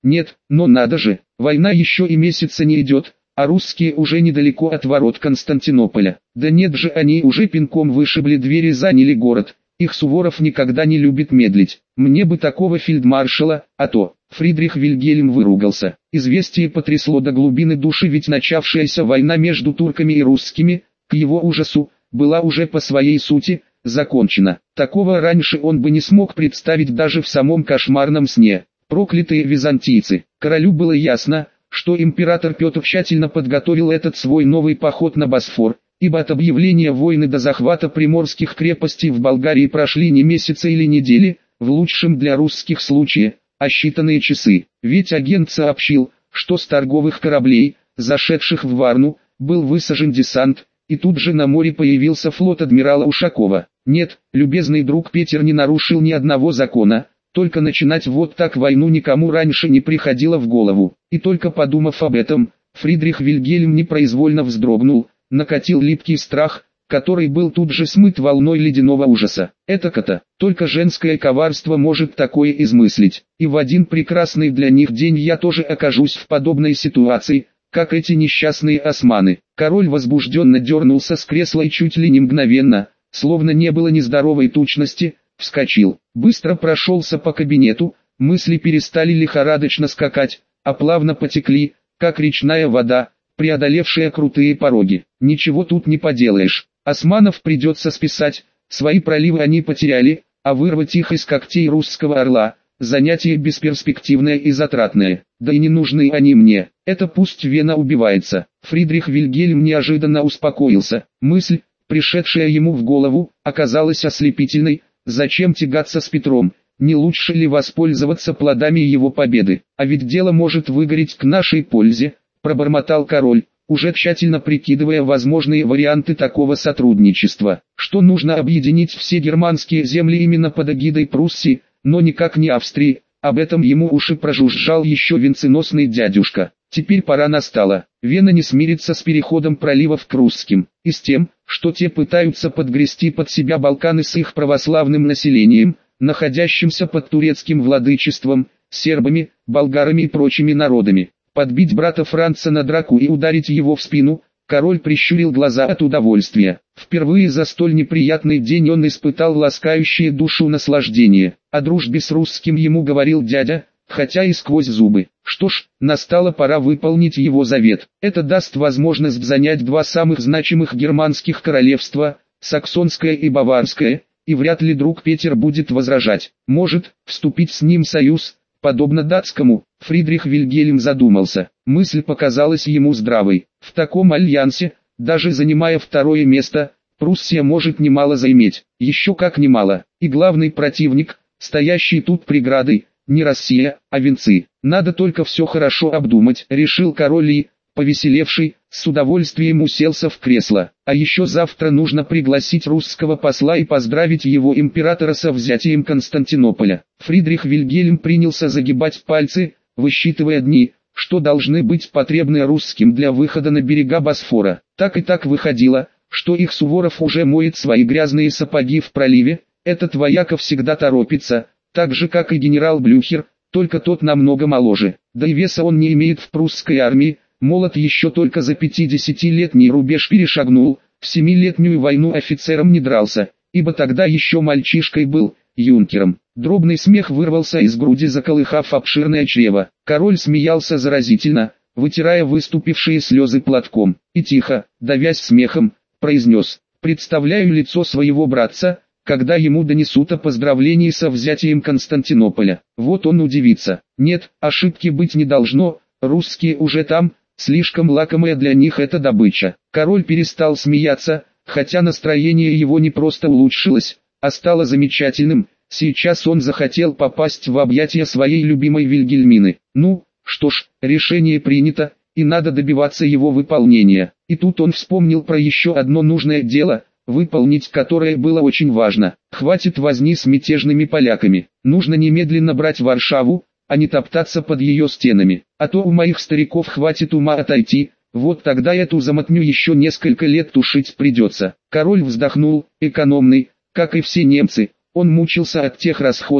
Нет, но надо же, война еще и месяца не идет, а русские уже недалеко от ворот Константинополя. Да нет же, они уже пинком вышибли двери и заняли город. Их Суворов никогда не любит медлить. Мне бы такого фельдмаршала, а то... Фридрих Вильгельм выругался. Известие потрясло до глубины души, ведь начавшаяся война между турками и русскими, к его ужасу, была уже по своей сути закончена. Такого раньше он бы не смог представить даже в самом кошмарном сне. Проклятые византийцы. Королю было ясно, что император Петр тщательно подготовил этот свой новый поход на Босфор, ибо от объявления войны до захвата приморских крепостей в Болгарии прошли не месяцы или недели, в лучшем для русских случае, а считанные часы. Ведь агент сообщил, что с торговых кораблей, зашедших в Варну, был высажен десант, и тут же на море появился флот адмирала Ушакова. Нет, любезный друг Петр не нарушил ни одного закона, только начинать вот так войну никому раньше не приходило в голову. И только подумав об этом, Фридрих Вильгельм непроизвольно вздрогнул, накатил липкий страх, который был тут же смыт волной ледяного ужаса. Этак-то, только женское коварство может такое измыслить. И в один прекрасный для них день я тоже окажусь в подобной ситуации, как эти несчастные османы. Король возбужденно дернулся с кресла и чуть ли не мгновенно, словно не было нездоровой тучности, вскочил. Быстро прошелся по кабинету, мысли перестали лихорадочно скакать, а плавно потекли, как речная вода, преодолевшая крутые пороги. Ничего тут не поделаешь. Османов придется списать, свои проливы они потеряли, а вырвать их из когтей русского орла – занятие бесперспективное и затратное. Да и не нужны они мне, это пусть Вена убивается. Фридрих Вильгельм неожиданно успокоился. Мысль, пришедшая ему в голову, оказалась ослепительной. Зачем тягаться с Петром? Не лучше ли воспользоваться плодами его победы? А ведь дело может выгореть к нашей пользе, пробормотал король, уже тщательно прикидывая возможные варианты такого сотрудничества. Что нужно объединить все германские земли именно под эгидой Пруссии, но никак не Австрии. Об этом ему уши прожужжал еще венценосный дядюшка. Теперь пора настала. Вена не смирится с переходом проливов к русским, и с тем, что те пытаются подгрести под себя Балканы с их православным населением, находящимся под турецким владычеством, сербами, болгарами и прочими народами. Подбить брата Франца на драку и ударить его в спину, король прищурил глаза от удовольствия. Впервые за столь неприятный день он испытал ласкающее душу наслаждение. О дружбе с русским ему говорил дядя, хотя и сквозь зубы. Что ж, настала пора выполнить его завет. Это даст возможность занять два самых значимых германских королевства, Саксонское и Баварское, и вряд ли друг Петр будет возражать. Может, вступить с ним в союз, подобно датскому. Фридрих Вильгельм задумался. Мысль показалась ему здравой. В таком альянсе, даже занимая второе место, Пруссия может немало заиметь. Еще как немало. И главный противник, стоящий тут преградой, не Россия, а венцы. Надо только все хорошо обдумать, решил король и, повеселевший, с удовольствием уселся в кресло. А еще завтра нужно пригласить русского посла и поздравить его императора со взятием Константинополя. Фридрих Вильгельм принялся загибать пальцы, высчитывая дни, что должны быть потребны русским для выхода на берега Босфора. Так и так выходило, что их Суворов уже моет свои грязные сапоги в проливе. Этот вояка всегда торопится, так же как и генерал Блюхер, только тот намного моложе. Да и веса он не имеет в прусской армии. Молот еще только за 50-летний рубеж перешагнул, в 7-летнюю войну офицером не дрался, ибо тогда еще мальчишкой был, юнкером. Дробный смех вырвался из груди, заколыхав обширное чрево. Король смеялся заразительно, вытирая выступившие слезы платком, и тихо, давясь смехом, произнес: «Представляю лицо своего братца, когда ему донесут о поздравлении со взятием Константинополя. Вот он удивится. Нет, ошибки быть не должно, русские уже там». Слишком лакомая для них эта добыча. Король перестал смеяться, хотя настроение его не просто улучшилось, а стало замечательным. Сейчас он захотел попасть в объятия своей любимой Вильгельмины. Ну, что ж, решение принято, и надо добиваться его выполнения. И тут он вспомнил про еще одно нужное дело, выполнить которое было очень важно. Хватит возни с мятежными поляками. Нужно немедленно брать Варшаву, а не топтаться под ее стенами. А то у моих стариков хватит ума отойти, вот тогда эту замотню еще несколько лет тушить придется. Король вздохнул, экономный, как и все немцы, он мучился от тех расходов,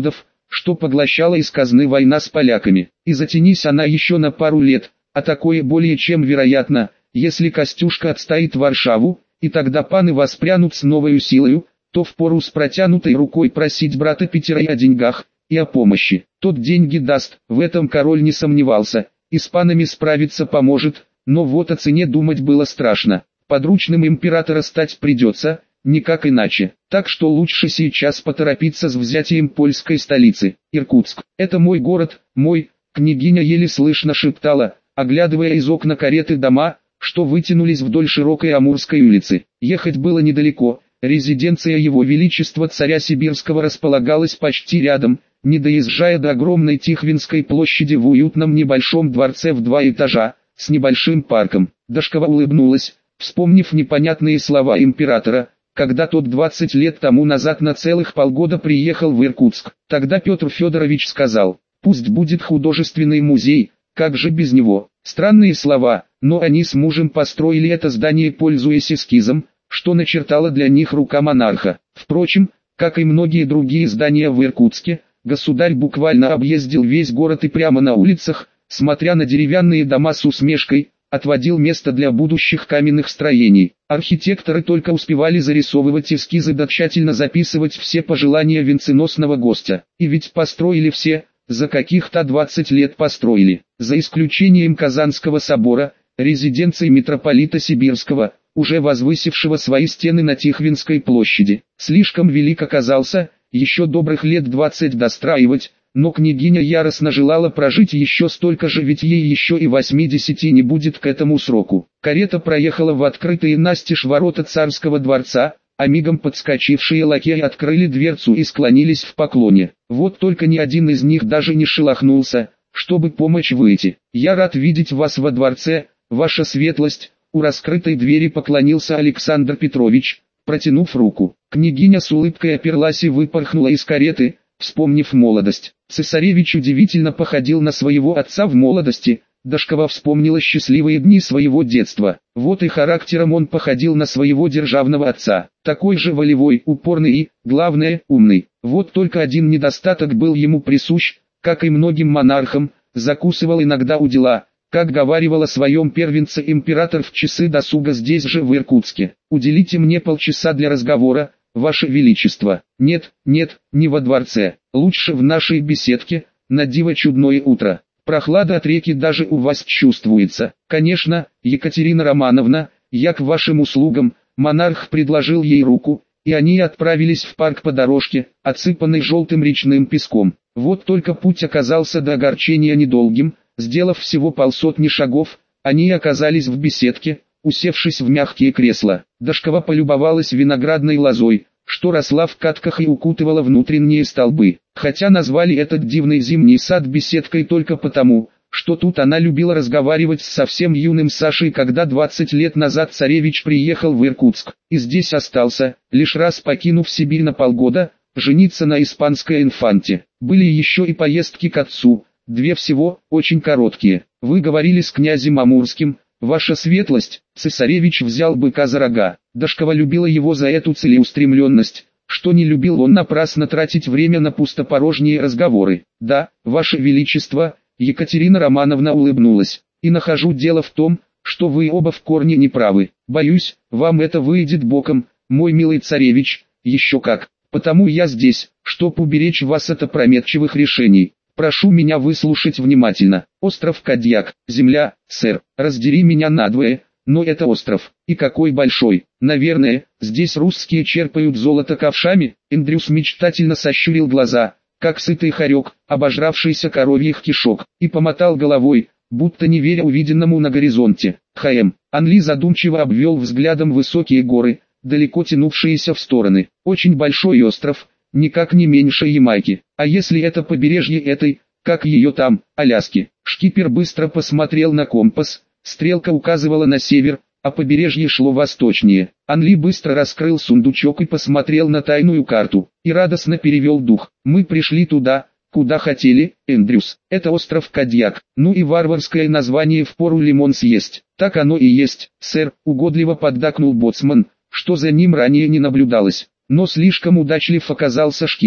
что поглощала из казны война с поляками. И затянись она еще на пару лет, а такое более чем вероятно, если Костюшка отстоит Варшаву, и тогда паны воспрянут с новою силою, то впору с протянутой рукой просить брата Петера и о деньгах, и о помощи. Тот деньги даст, в этом король не сомневался, и с панами справиться поможет, но вот о цене думать было страшно. Подручным императора стать придется, никак иначе. Так что лучше сейчас поторопиться с взятием польской столицы. Иркутск. Это мой город, мой, княгиня еле слышно шептала, оглядывая из окна кареты дома, что вытянулись вдоль широкой Амурской улицы. Ехать было недалеко, резиденция его величества царя Сибирского располагалась почти рядом, не доезжая до огромной Тихвинской площади в уютном небольшом дворце в 2 этажа, с небольшим парком. Дашкова улыбнулась, вспомнив непонятные слова императора, когда тот 20 лет тому назад на целых полгода приехал в Иркутск. Тогда Петр Федорович сказал: «Пусть будет художественный музей, как же без него». Странные слова, но они с мужем построили это здание, пользуясь эскизом, что начертала для них рука монарха. Впрочем, как и многие другие здания в Иркутске, государь буквально объездил весь город и прямо на улицах, смотря на деревянные дома с усмешкой, отводил место для будущих каменных строений. Архитекторы только успевали зарисовывать эскизы да тщательно записывать все пожелания венценосного гостя. И ведь построили все, за каких-то 20 лет построили. За исключением Казанского собора, резиденции митрополита Сибирского, уже возвысившего свои стены на Тихвинской площади. Слишком велик оказался, еще добрых лет 20 достраивать, но княгиня яростно желала прожить еще столько же, ведь ей еще и 80 не будет к этому сроку. Карета проехала в открытые настежь ворота царского дворца, а мигом подскочившие лакеи открыли дверцу и склонились в поклоне. Вот только ни один из них даже не шелохнулся, чтобы помочь выйти. «Я рад видеть вас во дворце, ваша светлость», — у раскрытой двери поклонился Александр Петрович, протянув руку. Княгиня с улыбкой оперлась и выпорхнула из кареты, вспомнив молодость. Цесаревич удивительно походил на своего отца в молодости. Дашкова вспомнила счастливые дни своего детства. Вот и характером он походил на своего державного отца. Такой же волевой, упорный и, главное, умный. Вот только один недостаток был ему присущ, как и многим монархам, закусывал иногда у дела, как говаривал о своем первенце император в часы досуга здесь же в Иркутске. «Уделите мне полчаса для разговора, Ваше Величество». «Нет, нет, не во дворце, лучше в нашей беседке, на диво чудное утро. Прохлада от реки даже у вас чувствуется». «Конечно, Екатерина Романовна, я к вашим услугам». Монарх предложил ей руку, и они отправились в парк по дорожке, отсыпанной желтым речным песком. Вот только путь оказался до огорчения недолгим. Сделав всего полсотни шагов, они оказались в беседке, усевшись в мягкие кресла. Дашкова полюбовалась виноградной лозой, что росла в катках и укутывала внутренние столбы. Хотя назвали этот дивный зимний сад беседкой только потому, что тут она любила разговаривать с совсем юным Сашей, когда 20 лет назад царевич приехал в Иркутск. И здесь остался, лишь раз покинув Сибирь на полгода, жениться на испанской инфанте. Были еще и поездки к отцу. 2 всего, очень короткие. Вы говорили с князем Амурским, ваша светлость. Цесаревич взял быка за рога. Дашкова любила его за эту целеустремленность, что не любил он напрасно тратить время на пустопорожние разговоры. Да, ваше величество, Екатерина Романовна улыбнулась. И нахожу дело в том, что вы оба в корне не правы. Боюсь, вам это выйдет боком, мой милый царевич, еще как. Потому я здесь, чтоб уберечь вас от опрометчивых решений. Прошу меня выслушать внимательно. Остров Кадьяк, земля, сэр, раздери меня надвое, но это остров. И какой большой. Наверное, здесь русские черпают золото ковшами. Эндрюс мечтательно сощурил глаза, как сытый хорек, обожравшийся коровьих кишок, и помотал головой, будто не веря увиденному на горизонте. Анли задумчиво обвел взглядом высокие горы, далеко тянувшиеся в стороны. Очень большой остров, никак не меньше Ямайки. А если это побережье этой, как ее там, Аляски? Шкипер быстро посмотрел на компас, стрелка указывала на север, а побережье шло восточнее. Анли быстро раскрыл сундучок и посмотрел на тайную карту, и радостно перевел дух. Мы пришли туда, куда хотели, Эндрюс. Это остров Кадьяк. Ну и варварское название впору лимон съесть. Так оно и есть, сэр, угодливо поддакнул боцман, что за ним ранее не наблюдалось. Но слишком удачлив оказался шкипер,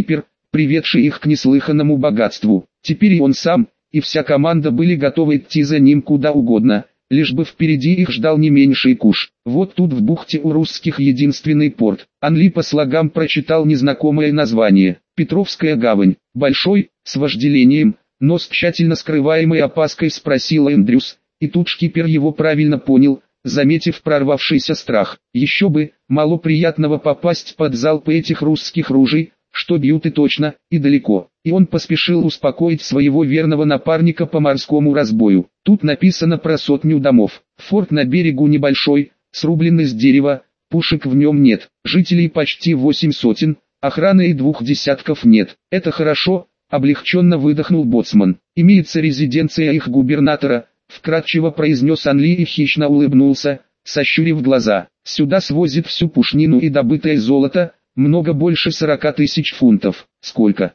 приведший их к неслыханному богатству. Теперь и он сам, и вся команда были готовы идти за ним куда угодно, лишь бы впереди их ждал не меньший куш. Вот тут в бухте у русских единственный порт. Анли по слогам прочитал незнакомое название. Петровская гавань. Большой, с вожделением, но с тщательно скрываемой опаской спросил Эндрюс, и тут шкипер его правильно понял, заметив прорвавшийся страх. Еще бы, мало приятного попасть под залпы этих русских ружей, что бьют и точно, и далеко. И он поспешил успокоить своего верного напарника по морскому разбою. Тут написано про 100 домов. Форт на берегу небольшой, срубленный с дерева, пушек в нем нет. Жителей почти 8 сотен, охраны и 2 десятков нет. Это хорошо, облегченно выдохнул боцман. Имеется резиденция их губернатора, вкратчиво произнес Анли и хищно улыбнулся, сощурив глаза. Сюда свозят всю пушнину и добытое золото, много больше 40 тысяч фунтов. Сколько?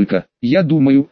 Я думаю,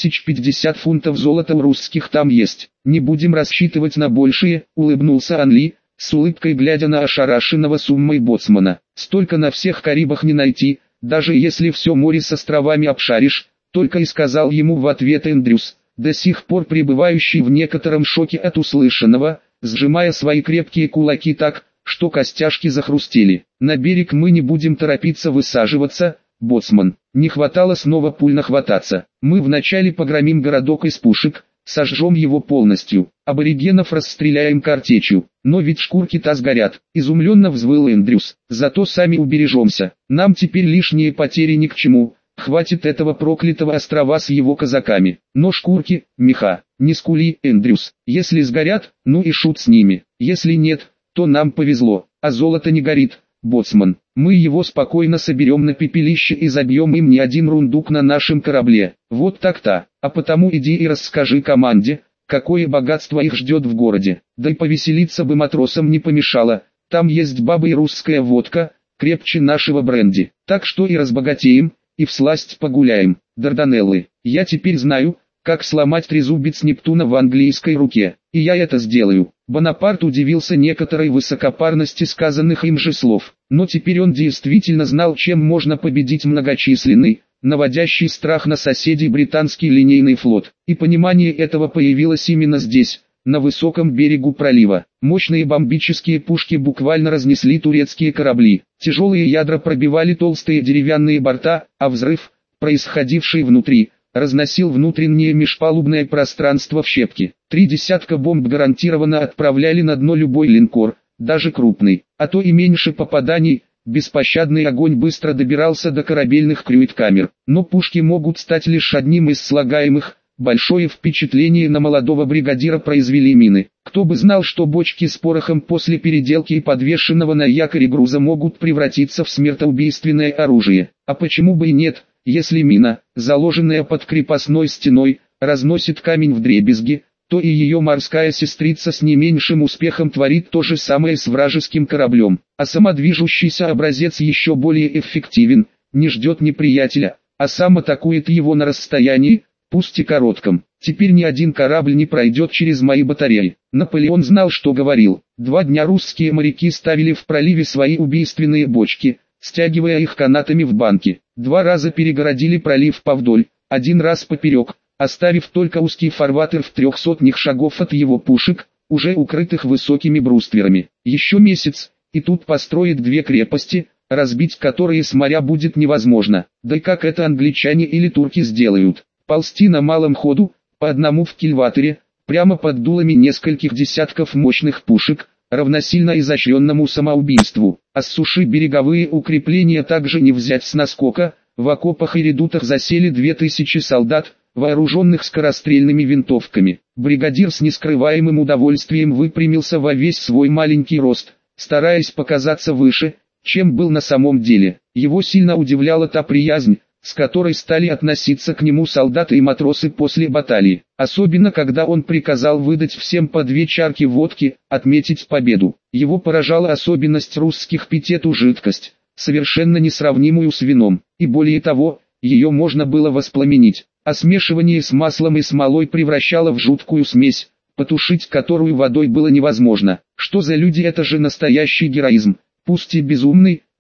1050 фунтов золота у русских там есть. Не будем рассчитывать на большие, улыбнулся Анли, с улыбкой глядя на ошарашенного суммой боцмана. Столько на всех Карибах не найти, даже если все море с островами обшаришь, только и сказал ему в ответ Эндрюс, до сих пор пребывающий в некотором шоке от услышанного, сжимая свои крепкие кулаки так, что костяшки захрустели. На берег мы не будем торопиться высаживаться, боцман. Не хватало снова пуль нахвататься. Мы вначале погромим городок из пушек, сожжем его полностью. Аборигенов расстреляем картечью. Но ведь шкурки-то сгорят. Изумленно взвыл Эндрюс. Зато сами убережемся. Нам теперь лишние потери ни к чему. Хватит этого проклятого острова с его казаками. Но шкурки, меха, не скули, Эндрюс. Если сгорят, ну и шут с ними. Если нет, то нам повезло, а золото не горит, боцман. Мы его спокойно соберем на пепелище и забьем им не один рундук на нашем корабле. Вот так-то, а потому иди и расскажи команде, какое богатство их ждет в городе. Да и повеселиться бы матросам не помешало, там есть бабы и русская водка, крепче нашего бренди. Так что и разбогатеем, и всласть погуляем. Дарданеллы, я теперь знаю, как сломать трезубец Нептуна в английской руке, и я это сделаю. Бонапарт удивился некоторой высокопарности сказанных им же слов, но теперь он действительно знал, чем можно победить многочисленный, наводящий страх на соседей британский линейный флот, и понимание этого появилось именно здесь, на высоком берегу пролива. Мощные бомбические пушки буквально разнесли турецкие корабли, тяжелые ядра пробивали толстые деревянные борта, а взрыв, происходивший внутри, разносил внутреннее межпалубное пространство в щепки. 3 десятка бомб гарантированно отправляли на дно любой линкор, даже крупный, а то и меньше попаданий. Беспощадный огонь быстро добирался до корабельных крюит-камер, но пушки могут стать лишь одним из слагаемых. Большое впечатление на молодого бригадира произвели мины. Кто бы знал, что бочки с порохом после переделки и подвешенного на якоре груза могут превратиться в смертоубийственное оружие. А почему бы и нет, если мина, заложенная под крепостной стеной, разносит камень вдребезги, то и ее морская сестрица с не меньшим успехом творит то же самое с вражеским кораблем. А самодвижущийся образец еще более эффективен, не ждет неприятеля, а сам атакует его на расстоянии, пусть и коротком. Теперь ни один корабль не пройдет через мои батареи. Наполеон знал, что говорил. 2 дня русские моряки ставили в проливе свои убийственные бочки, стягивая их канатами в банки. 2 раза перегородили пролив повдоль, 1 раз поперек, оставив только узкий фарватер в 300 шагов от его пушек, уже укрытых высокими брустверами. Еще месяц, и тут построят 2 крепости, разбить которые с моря будет невозможно. Да и как это англичане или турки сделают? Ползти на малом ходу, по одному в кильватере, прямо под дулами нескольких десятков мощных пушек, равносильно изощренному самоубийству. А с суши береговые укрепления также не взять с наскока. В окопах и редутах засели 2000 солдат, вооруженных скорострельными винтовками. Бригадир с нескрываемым удовольствием выпрямился во весь свой маленький рост, стараясь показаться выше, чем был на самом деле. Его сильно удивляла та приязнь, с которой стали относиться к нему солдаты и матросы после баталии. Особенно когда он приказал выдать всем по 2 чарки водки, отметить победу. Его поражала особенность русских пить эту жидкость, совершенно несравнимую с вином, и более того, ее можно было воспламенить, а смешивание с маслом и смолой превращало в жуткую смесь, потушить которую водой было невозможно. Что за люди, это же настоящий героизм, пусть и безумный,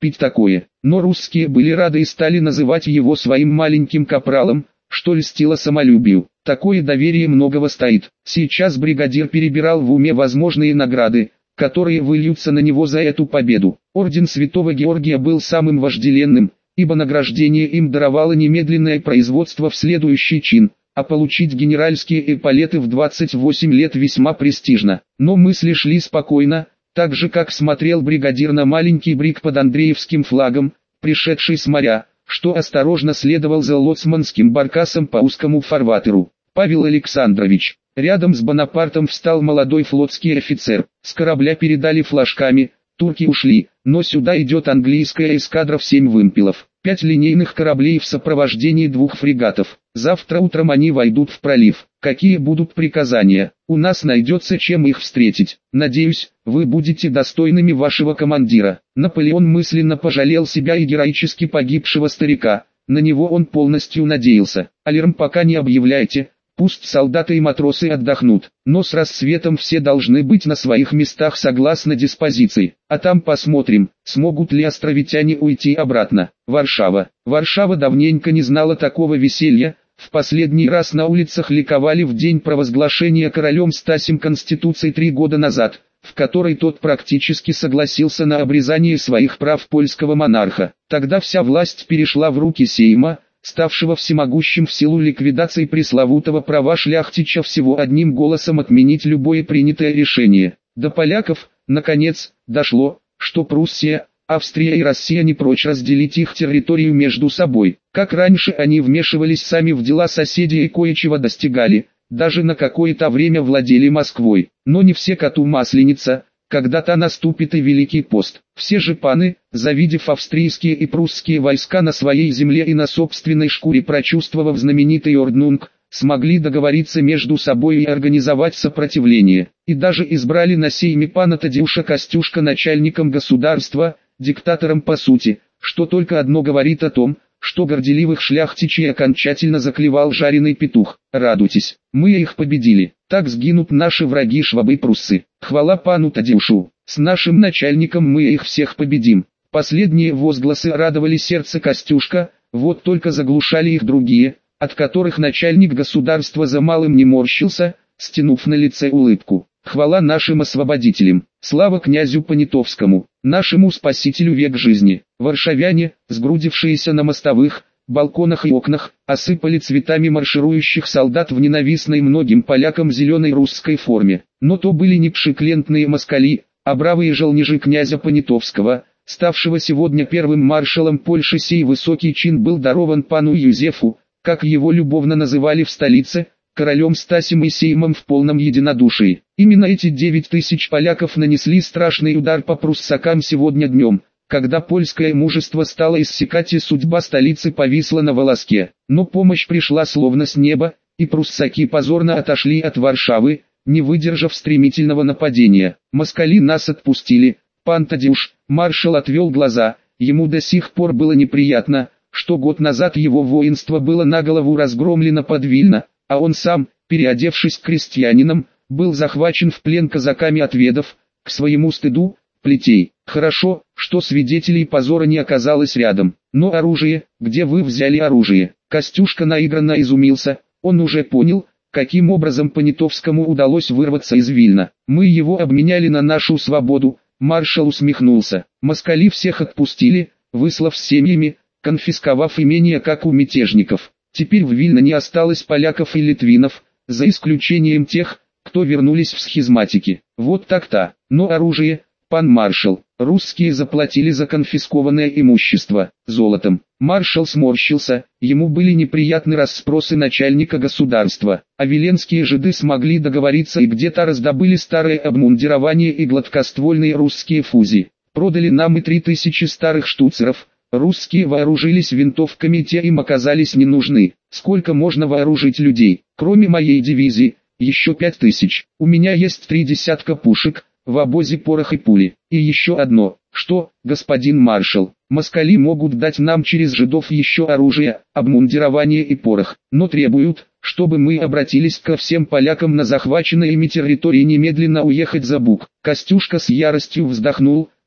пить такое. Но русские были рады и стали называть его своим маленьким капралом, что льстило самолюбию. Такое доверие многого стоит. Сейчас бригадир перебирал в уме возможные награды, которые выльются на него за эту победу. Орден Святого Георгия был самым вожделенным, ибо награждение им даровало немедленное производство в следующий чин, а получить генеральские эполеты в 28 лет весьма престижно. Но мысли шли спокойно, так же как смотрел бригадир на маленький бриг под Андреевским флагом, пришедший с моря, что осторожно следовал за лоцманским баркасом по узкому фарватеру. Павел Александрович. Рядом с Бонапартом встал молодой флотский офицер. С корабля передали флажками, турки ушли, но сюда идет английская эскадра в 7 вымпелов. 5 линейных кораблей в сопровождении 2 фрегатов. Завтра утром они войдут в пролив. Какие будут приказания? У нас найдется чем их встретить. Надеюсь, вы будете достойными вашего командира. Наполеон мысленно пожалел себя и героически погибшего старика. На него он полностью надеялся. Алярм пока не объявляйте. Пусть солдаты и матросы отдохнут, но с рассветом все должны быть на своих местах согласно диспозиции. А там посмотрим, смогут ли островитяне уйти обратно. Варшава. Варшава давненько не знала такого веселья. В последний раз на улицах ликовали в день провозглашения королем Стасем Конституции 3 года назад, в которой тот практически согласился на обрезание своих прав польского монарха. Тогда вся власть перешла в руки Сейма, ставшего всемогущим в силу ликвидации пресловутого права шляхтича всего одним голосом отменить любое принятое решение. До поляков, наконец, дошло, что Пруссия, Австрия и Россия не прочь разделить их территорию между собой. Как раньше они вмешивались сами в дела соседей и кое-чего достигали, даже на какое-то время владели Москвой. Но не все коту масленица. Когда-то наступит и Великий пост. Все же паны, завидев австрийские и прусские войска на своей земле и на собственной шкуре прочувствовав знаменитый Орднунг, смогли договориться между собой и организовать сопротивление. И даже избрали на сейме пана Тадеуша Костюшка начальником государства, диктатором по сути, что только одно говорит о том, что горделивых шляхтичей окончательно заклевал жареный петух. Радуйтесь, мы их победили. Так сгинут наши враги швабы-пруссы. Хвала пану Тадеушу. С нашим начальником мы их всех победим. Последние возгласы радовали сердце Костюшка, вот только заглушали их другие, от которых начальник государства за малым не морщился, стянув на лице улыбку. Хвала нашим освободителям. Слава князю Понятовскому, нашему спасителю век жизни. Варшавяне, сгрудившиеся на мостовых, балконах и окнах, осыпали цветами марширующих солдат в ненавистной многим полякам зеленой русской форме. Но то были не пшеклентные москали, а бравые желнежи князя Понятовского, ставшего сегодня первым маршалом Польши. Сей высокий чин был дарован пану Юзефу, как его любовно называли в столице, королем Стасем и Сеймом в полном единодушии. Именно эти 9000 поляков нанесли страшный удар по пруссакам сегодня днем, когда польское мужество стало иссякать и судьба столицы повисла на волоске. Но помощь пришла словно с неба, и пруссаки позорно отошли от Варшавы, не выдержав стремительного нападения. Москали нас отпустили. Пан Тадеуш, маршал, отвел глаза. Ему до сих пор было неприятно, что год назад его воинство было на голову разгромлено под Вильно, а он сам, переодевшись крестьянином, был захвачен в плен казаками отведов, к своему стыду, плетей. Хорошо, что свидетелей позора не оказалось рядом. Но оружие, где вы взяли оружие? Костюшка наигранно изумился, он уже понял, каким образом Понятовскому удалось вырваться из Вильна. Мы его обменяли на нашу свободу. Маршал усмехнулся. Москали всех отпустили, выслав с семьями, конфисковав имения как у мятежников. Теперь в Вильно не осталось поляков и литвинов, за исключением тех, кто вернулись в схизматики. Вот так-то. Но оружие, пан маршал, русские заплатили за конфискованное имущество золотом. Маршал сморщился, ему были неприятны расспросы начальника государства. А виленские жиды смогли договориться и где-то раздобыли старое обмундирование и гладкоствольные русские фузи. Продали нам и 3000 старых штуцеров. Русские вооружились винтовками, те им оказались не нужны. Сколько можно вооружить людей? Кроме моей дивизии, еще 5000. У меня есть 3 десятка пушек, в обозе порох и пули. И еще одно. Что, господин маршал, москали могут дать нам через жидов еще оружие, обмундирование и порох, но требуют, чтобы мы обратились ко всем полякам на захваченной ими территории немедленно уехать за Буг. Костюшка с яростью вздохнул.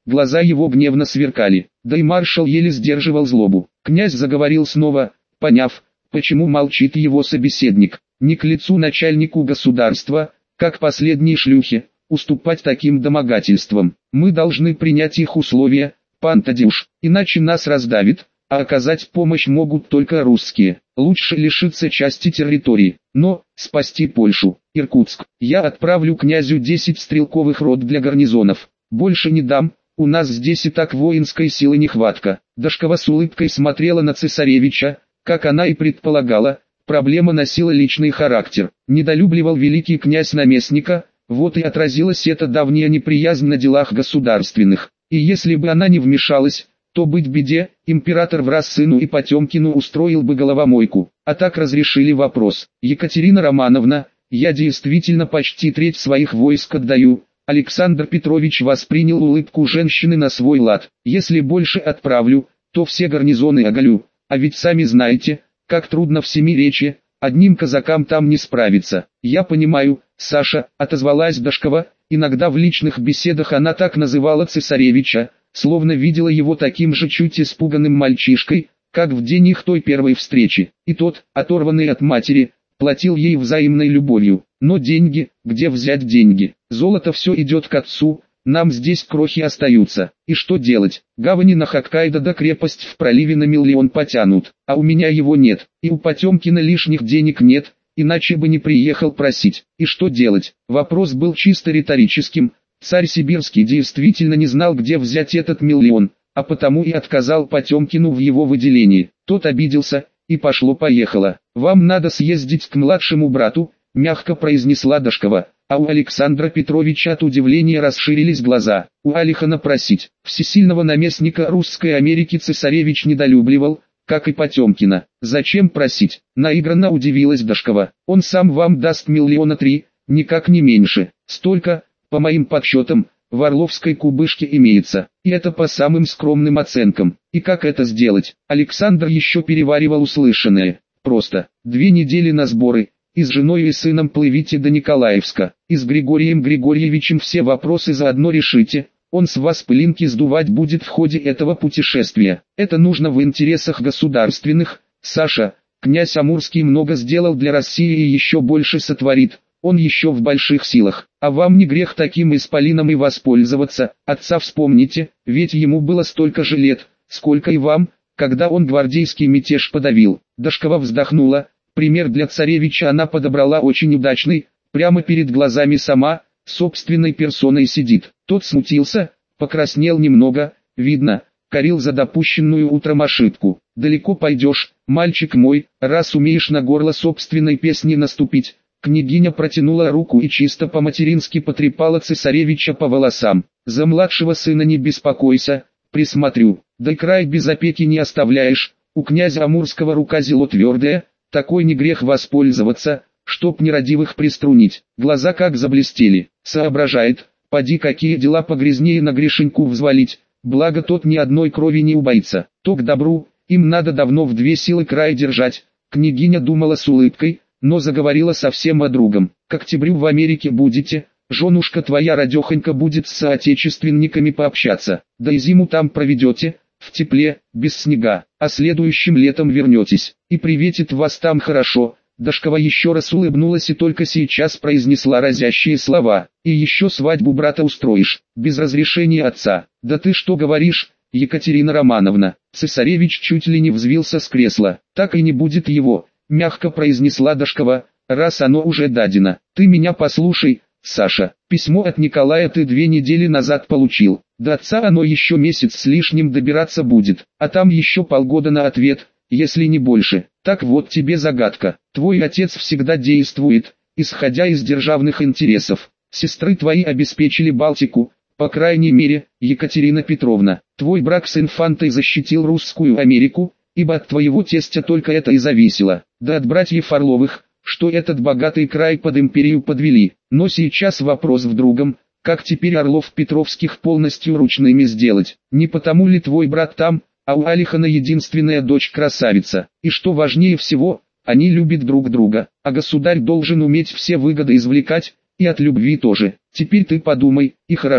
глаза его гневно сверкали, да и маршал еле сдерживал злобу. Князь заговорил снова, поняв, почему молчит его собеседник. Не к лицу начальнику государства, как последней шлюхе, уступать таким домогательствам. Мы должны принять их условия, пан Тадеуш, иначе нас раздавит, а оказать помощь могут только русские. Лучше лишиться части территории, но спасти Польшу, Иркутск. Я отправлю князю 10 стрелковых рот для гарнизонов. Больше не дам, у нас здесь и так воинской силы нехватка. Дашкова с улыбкой смотрела на цесаревича, как она и предполагала. Проблема носила личный характер. Недолюбливал великий князь наместника, вот и отразилась эта давняя неприязнь на делах государственных. И если бы она не вмешалась, то быть беде, император враз сыну и Потемкину устроил бы головомойку. А так разрешили вопрос. Екатерина Романовна, я действительно почти треть своих войск отдаю. Александр Петрович воспринял улыбку женщины на свой лад. Если больше отправлю, то все гарнизоны оголю. А ведь сами знаете, как трудно в Семиречье, одним казакам там не справиться. Я понимаю, Саша, отозвалась Дашкова, иногда в личных беседах она так называла цесаревича, словно видела его таким же чуть испуганным мальчишкой, как в день их той первой встречи. И тот, оторванный от матери, платил ей взаимной любовью. Но деньги, где взять деньги? Золото все идет к отцу, нам здесь крохи остаются. И что делать? Гавани на Хоккайдо да крепость в проливе на миллион потянут, а у меня его нет, и у Потемкина лишних денег нет, иначе бы не приехал просить. И что делать? Вопрос был чисто риторическим. Царь Сибирский действительно не знал, где взять этот миллион, а потому и отказал Потемкину в его выделении. Тот обиделся, и пошло-поехало. «Вам надо съездить к младшему брату», — мягко произнесла Дашкова, а у Александра Петровича от удивления расширились глаза. У Алихана просить. Всесильного наместника Русской Америки цесаревич недолюбливал, как и Потемкина. «Зачем просить?» — наигранно удивилась Дашкова. «Он сам вам даст 3 миллиона, никак не меньше. Столько, по моим подсчетам, в Орловской кубышке имеется, и это по самым скромным оценкам. И как это сделать?» Александр еще переваривал услышанное. «Просто. 2 недели на сборы, и с женой и сыном плывите до Николаевска, и с Григорием Григорьевичем все вопросы заодно решите, он с вас пылинки сдувать будет в ходе этого путешествия. Это нужно в интересах государственных, Саша, князь Амурский много сделал для России и еще больше сотворит. Он еще в больших силах, а вам не грех таким исполином и воспользоваться. Отца вспомните, ведь ему было столько же лет, сколько и вам, когда он гвардейский мятеж подавил». Дашкова вздохнула, пример для царевича она подобрала очень удачный, прямо перед глазами сама, собственной персоной сидит. Тот смутился, покраснел немного, видно, корил за допущенную утром ошибку. «Далеко пойдешь, мальчик мой, раз умеешь на горло собственной песни наступить». Княгиня протянула руку и чисто по-матерински потрепала цесаревича по волосам. «За младшего сына не беспокойся, присмотрю, да и край без опеки не оставляешь, у князя Амурского рука зело твердая, такой не грех воспользоваться, чтоб нерадивых приструнить». Глаза как заблестели, соображает, поди какие дела погрязнее на Гришеньку взвалить, благо тот ни одной крови не убоится. То к добру, им надо давно в 2 силы край держать. Княгиня думала с улыбкой, но заговорила совсем о другом. «К октябрю в Америке будете, женушка твоя радехонька будет с соотечественниками пообщаться, да и зиму там проведете, в тепле, без снега, а следующим летом вернетесь, и приветит вас там хорошо». Дашкова еще раз улыбнулась и только сейчас произнесла разящие слова. «И еще свадьбу брата устроишь, без разрешения отца». «Да ты что говоришь, Екатерина Романовна?» Цесаревич чуть ли не взвился с кресла. «Так и не будет его», — мягко произнесла Дашкова, — «раз оно уже дадено. Ты меня послушай, Саша, письмо от Николая ты 2 недели назад получил. До отца оно еще месяц с лишним добираться будет, а там еще полгода на ответ, если не больше. Так вот тебе загадка. Твой отец всегда действует, исходя из державных интересов. Сестры твои обеспечили Балтику, по крайней мере, Екатерина Петровна. Твой брак с инфантой защитил Русскую Америку, ибо от твоего тестя только это и зависело. Да от братьев Орловых, что этот богатый край под империю подвели. Но сейчас вопрос в другом, как теперь Орлов-Петровских полностью ручными сделать. Не потому ли твой брат там, а у Алихана единственная дочь красавица. И что важнее всего, они любят друг друга, а государь должен уметь все выгоды извлекать, и от любви тоже. Теперь ты подумай, и хорошо,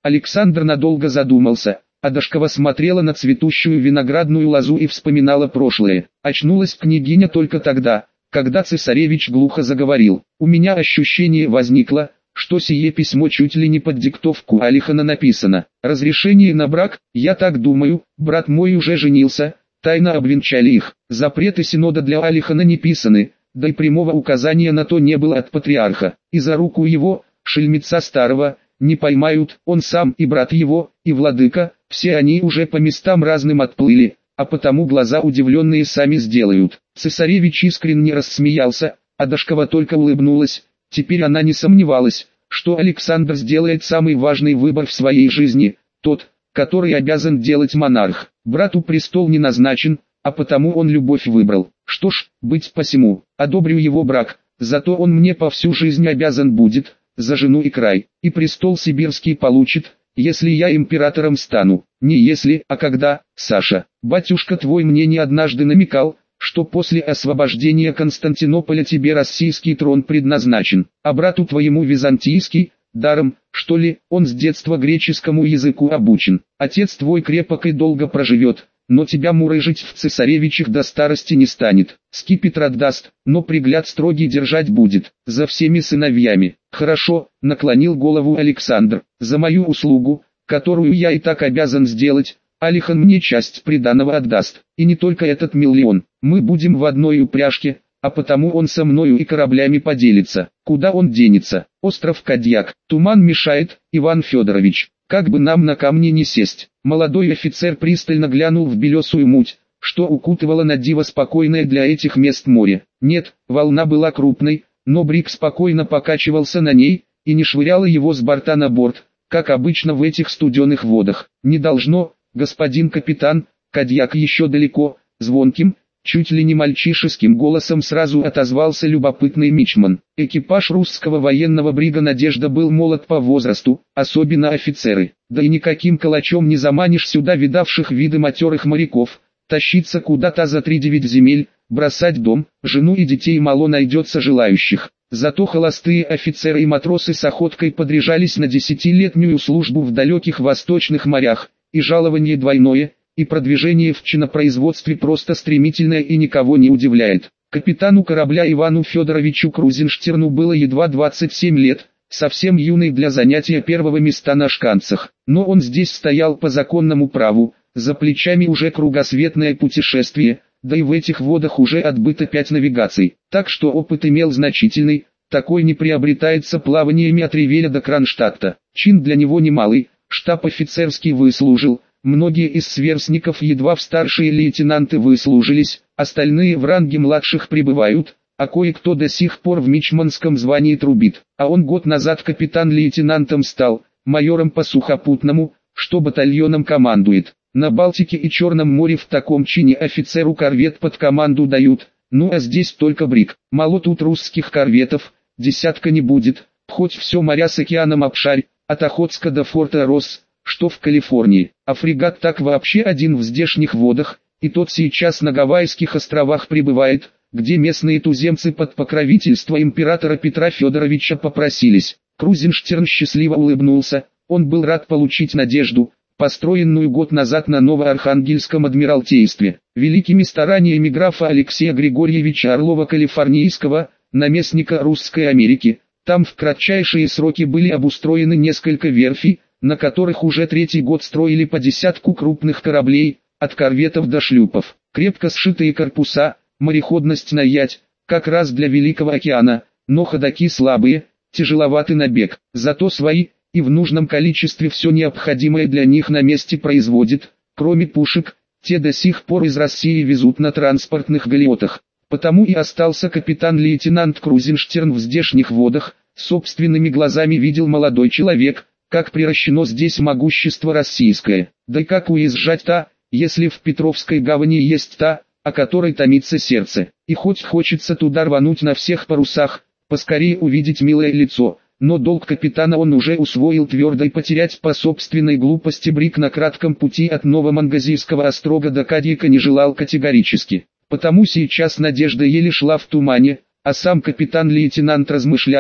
Александр надолго задумался. Адашкова смотрела на цветущую виноградную лозу и вспоминала прошлое. Очнулась княгиня только тогда, когда цесаревич глухо заговорил. «У меня ощущение возникло, что сие письмо чуть ли не под диктовку Алихана написано. Разрешение на брак, я так думаю, брат мой уже женился, тайно обвенчали их. Запреты синода для Алихана не писаны, да и прямого указания на то не было от патриарха. И за руку его, шельмеца старого, не поймают, он сам и брат его, и владыка, все они уже по местам разным отплыли, а потому глаза удивленные сами сделают». Цесаревич искренне рассмеялся, а Дашкова только улыбнулась. Теперь она не сомневалась, что Александр сделает самый важный выбор в своей жизни, тот, который обязан делать монарх. Брату престол не назначен, а потому он любовь выбрал. Что ж, быть посему, одобрю его брак, зато он мне по всю жизнь обязан будет, за жену и край, и престол сибирский получит, если я императором стану. Не если, а когда, Саша. Батюшка твой мне не однажды намекал, что после освобождения Константинополя тебе российский трон предназначен, а брату твоему византийский, даром, что ли, он с детства греческому языку обучен. Отец твой крепок и долго проживет, но тебя мурыжить в цесаревичах до старости не станет. Скипетр отдаст, но пригляд строгий держать будет, за всеми сыновьями. Хорошо, наклонил голову Александр, за мою услугу, которую я и так обязан сделать, Алихан мне часть приданого отдаст, и не только этот миллион. Мы будем в одной упряжке, а потому он со мною и кораблями поделится. Куда он денется? Остров Кадьяк. Туман мешает, Иван Федорович. Как бы нам на камне не сесть. Молодой офицер пристально глянул в белесую муть, что укутывало на диво спокойное для этих мест море. Нет, волна была крупной, но Брик спокойно покачивался на ней, и не швыряла его с борта на борт, как обычно в этих студеных водах. Не должно, господин капитан, Кадьяк еще далеко. Звонким, чуть ли не мальчишеским голосом сразу отозвался любопытный мичман. Экипаж русского военного брига «Надежда» был молод по возрасту, особенно офицеры. Да и никаким калачом не заманишь сюда видавших виды матерых моряков. Тащиться куда-то за 3-9 земель, бросать дом, жену и детей мало найдется желающих. Зато холостые офицеры и матросы с охоткой подряжались на 10-летнюю службу в далеких восточных морях, и жалование двойное, и продвижение в чинопроизводстве просто стремительное и никого не удивляет. Капитану корабля Ивану Федоровичу Крузенштерну было едва 27 лет, совсем юный для занятия первого места на шканцах. Но он здесь стоял по законному праву, за плечами уже кругосветное путешествие, да и в этих водах уже отбыто 5 навигаций. Так что опыт имел значительный, такой не приобретается плаваниями от Ревеля до Кронштадта. Чин для него немалый, штаб офицерский выслужил. Многие из сверстников едва в старшие лейтенанты выслужились, остальные в ранге младших прибывают, а кое-кто до сих пор в мичманском звании трубит. А он год назад капитан-лейтенантом стал, майором по сухопутному, что батальоном командует. На Балтике и Черном море в таком чине офицеру корвет под команду дают, ну а здесь только бриг. Мало тут русских корветов, десятка не будет, хоть все моря с океаном обшарь, от Охотска до форта Росс, что в Калифорнии, а фрегат так вообще один в здешних водах, и тот сейчас на Гавайских островах прибывает, где местные туземцы под покровительство императора Петра Федоровича попросились. Крузенштерн счастливо улыбнулся, он был рад получить «Надежду», построенную год назад на Новоархангельском адмиралтействе. Великими стараниями графа Алексея Григорьевича Орлова-Калифорнийского, наместника Русской Америки, там в кратчайшие сроки были обустроены несколько верфей, на которых уже 3-й год строили по десятку крупных кораблей, от корветов до шлюпов. Крепко сшитые корпуса, мореходность на ять, как раз для Великого океана, но ходоки слабые, тяжеловаты на бег. Зато свои, и в нужном количестве все необходимое для них на месте производит, кроме пушек, те до сих пор из России везут на транспортных галеотах. Потому и остался капитан-лейтенант Крузенштерн в здешних водах, собственными глазами видел молодой человек, как приращено здесь могущество российское. Да и как уезжать-то, если в Петровской гавани есть та, о которой томится сердце. И хоть хочется туда рвануть на всех парусах, поскорее увидеть милое лицо, но долг капитана он уже усвоил твердо, и потерять по собственной глупости брик на кратком пути от Новомангазийского острога до Кадьяка не желал категорически. Потому сейчас «Надежда» еле шла в тумане, а сам капитан-лейтенант размышлял,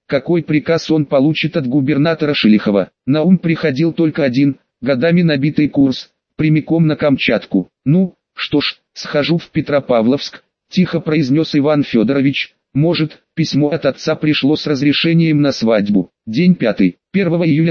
какой приказ он получит от губернатора Шелихова. На ум приходил только один, годами набитый курс, прямиком на Камчатку. «Ну, что ж, схожу в Петропавловск», – тихо произнес Иван Федорович. «Может, письмо от отца пришло с разрешением на свадьбу». День 5. 1 июля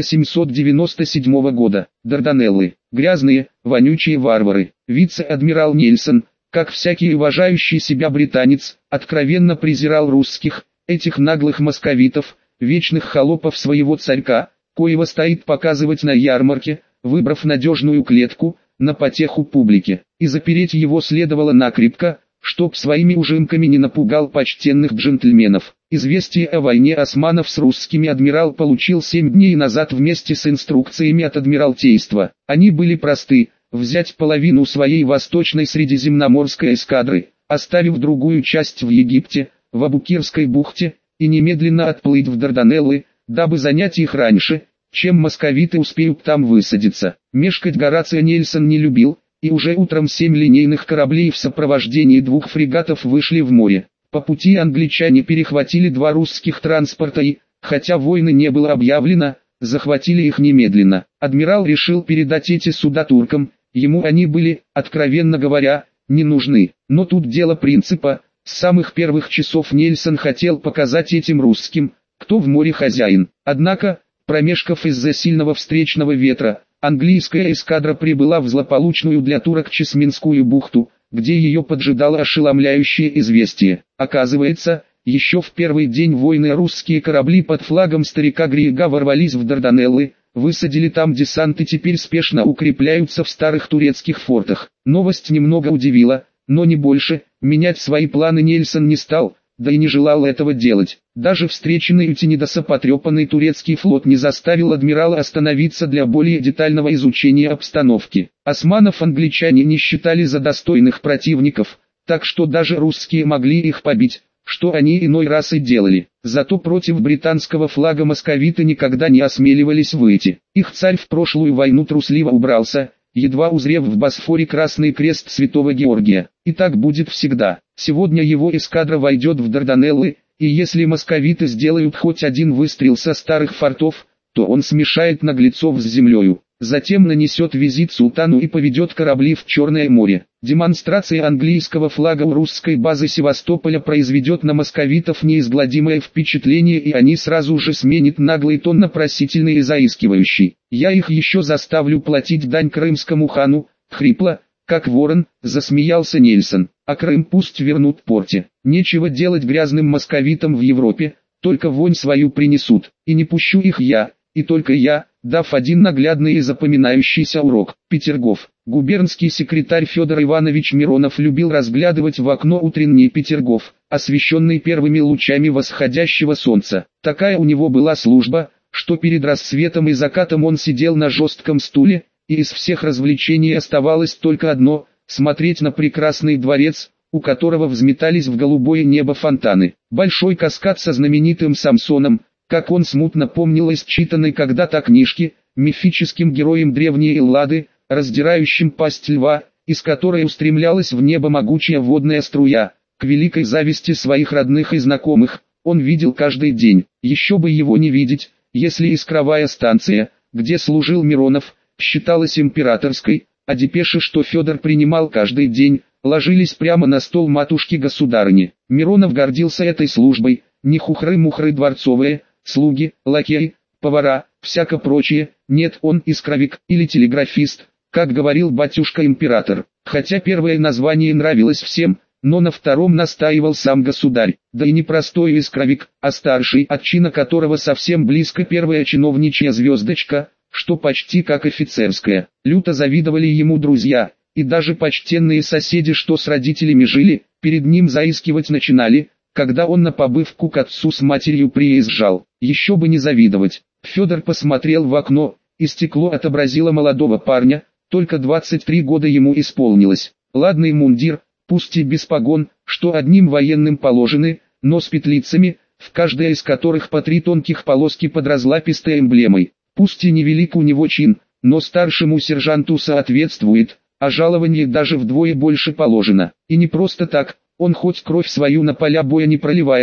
1797 года. Дарданеллы. Грязные, вонючие варвары. Вице-адмирал Нельсон, как всякий уважающий себя британец, откровенно презирал русских, этих наглых московитов, вечных холопов своего царька, коего стоит показывать на ярмарке, выбрав надежную клетку, на потеху публике. И запереть его следовало накрепко, чтоб своими ужимками не напугал почтенных джентльменов. Известие о войне османов с русскими адмирал получил 7 дней назад вместе с инструкциями от Адмиралтейства. Они были просты: взять половину своей восточной средиземноморской эскадры, оставив другую часть в Египте, в Абукирской бухте, и немедленно отплыть в Дарданеллы, дабы занять их раньше, чем московиты успеют там высадиться. Мешкать Горацио Нельсон не любил, и уже утром 7 линейных кораблей в сопровождении 2 фрегатов вышли в море. По пути англичане перехватили 2 русских транспорта и, хотя войны не было объявлено, захватили их немедленно. Адмирал решил передать эти суда туркам, ему они были, откровенно говоря, не нужны. Но тут дело принципа: с самых первых часов Нельсон хотел показать этим русским, кто в море хозяин. Однако, промешкав из-за сильного встречного ветра, английская эскадра прибыла в злополучную для турок Чесменскую бухту, где ее поджидало ошеломляющее известие. Оказывается, еще в первый день войны русские корабли под флагом старика Грига ворвались в Дарданеллы, высадили там десант и теперь спешно укрепляются в старых турецких фортах. Новость немного удивила, но не больше. Менять свои планы Нельсон не стал, да и не желал этого делать. Даже встреченный у Тенидаса потрепанный турецкий флот не заставил адмирала остановиться для более детального изучения обстановки. Османов англичане не считали за достойных противников, так что даже русские могли их побить, что они иной раз и делали. Зато против британского флага московиты никогда не осмеливались выйти. Их царь в прошлую войну трусливо убрался, едва узрев в Босфоре красный крест святого Георгия. И так будет всегда. Сегодня его эскадра войдет в Дарданеллы, и если московиты сделают хоть один выстрел со старых фортов, то он смешает наглецов с землею. Затем нанесет визит султану и поведет корабли в Черное море. Демонстрация английского флага у русской базы Севастополя произведет на московитов неизгладимое впечатление, и они сразу же сменят наглый тон на просительный и заискивающий. «Я их еще заставлю платить дань крымскому хану», — хрипло, как ворон, засмеялся Нельсон. «А Крым пусть вернут порте. Нечего делать грязным московитам в Европе, только вонь свою принесут. И не пущу их я, и только я», дав один наглядный и запоминающийся урок. Петергоф. Губернский секретарь Федор Иванович Миронов любил разглядывать в окно утренний Петергоф, освещенный первыми лучами восходящего солнца. Такая у него была служба, что перед рассветом и закатом он сидел на жестком стуле, и из всех развлечений оставалось только одно – смотреть на прекрасный дворец, у которого взметались в голубое небо фонтаны. Большой каскад со знаменитым Самсоном, как он смутно помнил из читанной когда-то книжки, мифическим героем древней Эллады, раздирающим пасть льва, из которой устремлялась в небо могучая водная струя. К великой зависти своих родных и знакомых, он видел каждый день. Еще бы его не видеть, если искровая станция, где служил Миронов, считалась императорской, а депеши, что Федор принимал каждый день, ложились прямо на стол матушки-государыни. Миронов гордился этой службой, не хухры-мухры дворцовые, слуги, лакеи, повара, всяко прочее, нет, он искровик или телеграфист, как говорил батюшка-император. Хотя первое название нравилось всем, но на втором настаивал сам государь, да и не простой искровик, а старший, от чина которого совсем близко первая чиновничья звездочка, что почти как офицерская. Люто завидовали ему друзья, и даже почтенные соседи, что с родителями жили, перед ним заискивать начинали, когда он на побывку к отцу с матерью приезжал. Еще бы не завидовать. Федор посмотрел в окно, и стекло отобразило молодого парня, только 23 года ему исполнилось. Ладный мундир, пусть и без погон, что одним военным положены, но с петлицами, в каждой из которых по 3 тонких полоски под разлапистой эмблемой. Пусть и невелик у него чин, но старшему сержанту соответствует, а жалование даже вдвое больше положено. И не просто так, он хоть кровь свою на поля боя не проливает,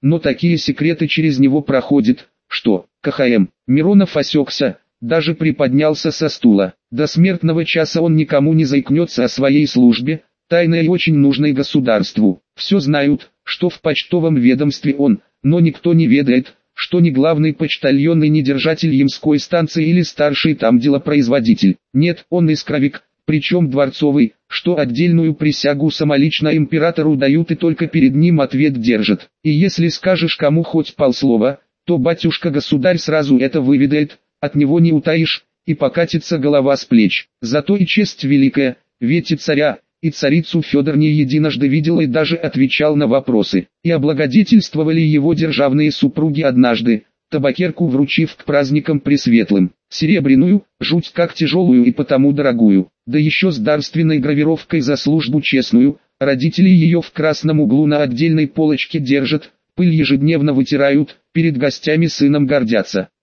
но такие секреты через него проходят, что, КХМ, Миронов осекся, даже приподнялся со стула. До смертного часа он никому не заикнется о своей службе, тайной и очень нужной государству. Все знают, что в почтовом ведомстве он, но никто не ведает, что ни главный почтальон и ни держатель ямской станции или старший там делопроизводитель. Нет, он искровик, причем дворцовый, что отдельную присягу самолично императору дают и только перед ним ответ держат. И если скажешь кому хоть полслова, то батюшка-государь сразу это выведает, от него не утаишь, и покатится голова с плеч. Зато и честь великая, ведь и царя, и царицу Федор не единожды видел и даже отвечал на вопросы. И облагодетельствовали его державные супруги однажды, табакерку вручив к праздникам пресветлым, серебряную, жуть как тяжелую и потому дорогую, да еще с дарственной гравировкой за службу честную. Родители ее в красном углу на отдельной полочке держат, пыль ежедневно вытирают, перед гостями сыном гордятся.